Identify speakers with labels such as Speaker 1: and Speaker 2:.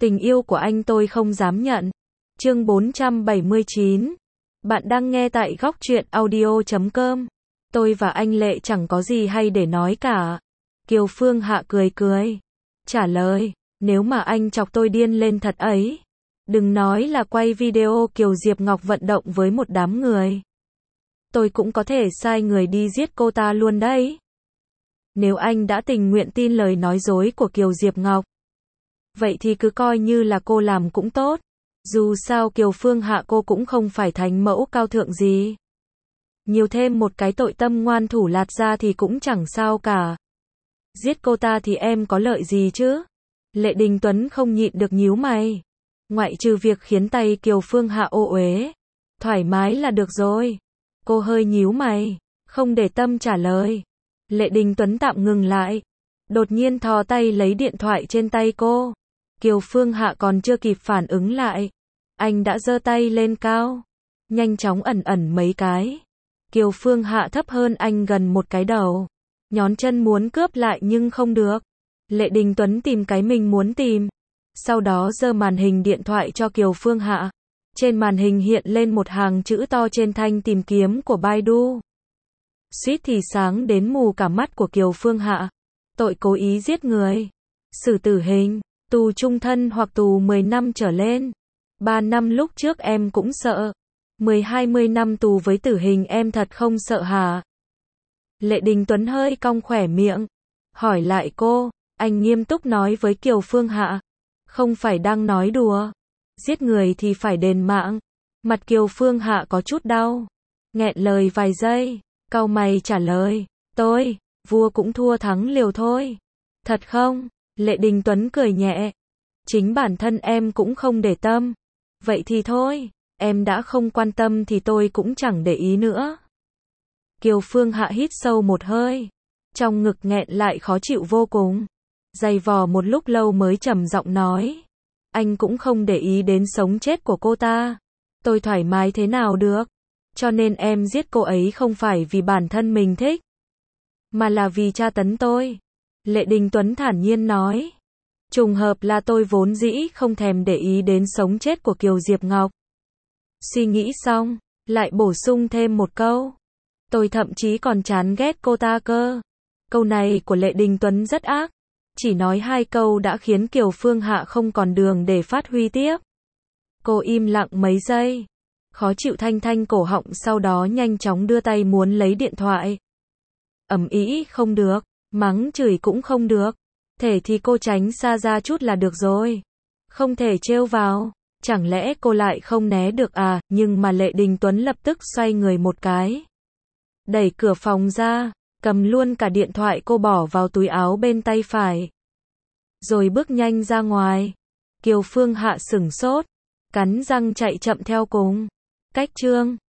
Speaker 1: Tình yêu của anh tôi không dám nhận. Chương 479. Bạn đang nghe tại góc truyện audio.com. Tôi và anh Lệ chẳng có gì hay để nói cả. Kiều Phương Hạ cười cười. Trả lời, nếu mà anh chọc tôi điên lên thật ấy. Đừng nói là quay video Kiều Diệp Ngọc vận động với một đám người. Tôi cũng có thể sai người đi giết cô ta luôn đấy. Nếu anh đã tình nguyện tin lời nói dối của Kiều Diệp Ngọc, vậy thì cứ coi như là cô làm cũng tốt. Dù sao Kiều Phương Hạ cô cũng không phải thánh mẫu cao thượng gì. Nhiều thêm một cái tội tâm ngoan thủ lạt ra thì cũng chẳng sao cả. Giết cô ta thì em có lợi gì chứ? Lệ Đình Tuấn không nhịn được nhíu mày. Ngoại trừ việc khiến tay Kiều Phương Hạ ô uế, thoải mái là được rồi. Cô hơi nhíu mày, không để tâm trả lời. Lệ Đình Tuấn tạm ngừng lại, đột nhiên thò tay lấy điện thoại trên tay cô. Kiều Phương Hạ còn chưa kịp phản ứng lại, anh đã giơ tay lên cao, nhanh chóng ẩn ẩn mấy cái. Kiều Phương Hạ thấp hơn anh gần một cái đầu, nhón chân muốn cướp lại nhưng không được. Lệ Đình Tuấn tìm cái mình muốn tìm, sau đó giơ màn hình điện thoại cho Kiều Phương Hạ. Trên màn hình hiện lên một hàng chữ to trên thanh tìm kiếm của Baidu. Suýt thì sáng đến mù cả mắt của Kiều Phương Hạ. Tội cố ý giết người, xử tử hình, tù chung thân hoặc tù 10 năm trở lên. 3 năm lúc trước em cũng sợ. 10-20 năm tù với tử hình em thật không sợ hả? Lệ Đình Tuấn hơi cong khỏe miệng, hỏi lại cô. Anh nghiêm túc nói với Kiều Phương Hạ, không phải đang nói đùa. Giết người thì phải đền mạng. Mặt Kiều Phương Hạ có chút đau, nghẹn lời vài giây, cau mày trả lời, tôi, vua cũng thua thắng liều thôi. Thật không? Lệ Đình Tuấn cười nhẹ. Chính bản thân em cũng không để tâm. Vậy thì thôi, em đã không quan tâm thì tôi cũng chẳng để ý nữa. Kiều Phương Hạ hít sâu một hơi, trong ngực nghẹn lại khó chịu vô cùng. Giày vò một lúc lâu mới trầm giọng nói, anh cũng không để ý đến sống chết của cô ta. Tôi thoải mái thế nào được? Cho nên em giết cô ấy không phải vì bản thân mình thích, mà là vì tra tấn tôi. Lệ Đình Tuấn thản nhiên nói. Trùng hợp là tôi vốn dĩ không thèm để ý đến sống chết của Kiều Diệp Ngọc. Suy nghĩ xong, lại bổ sung thêm một câu. Tôi thậm chí còn chán ghét cô ta cơ. Câu này của Lệ Đình Tuấn rất ác. Chỉ nói 2 câu đã khiến Kiều Phương Hạ không còn đường để phát huy tiếp. Cô im lặng mấy giây, khó chịu thanh thanh cổ họng, sau đó nhanh chóng đưa tay muốn lấy điện thoại. Ầm ĩ không được, mắng chửi cũng không được. Thể thì cô tránh xa ra chút là được rồi. Không thể trêu vào. Chẳng lẽ cô lại không né được à? Nhưng mà Lệ Đình Tuấn lập tức xoay người một cái, đẩy cửa phòng ra, cầm luôn cả điện thoại cô bỏ vào túi áo bên tay phải, rồi bước nhanh ra ngoài. Kiều Phương Hạ sửng sốt, cắn răng chạy chậm theo cùng. Cách chương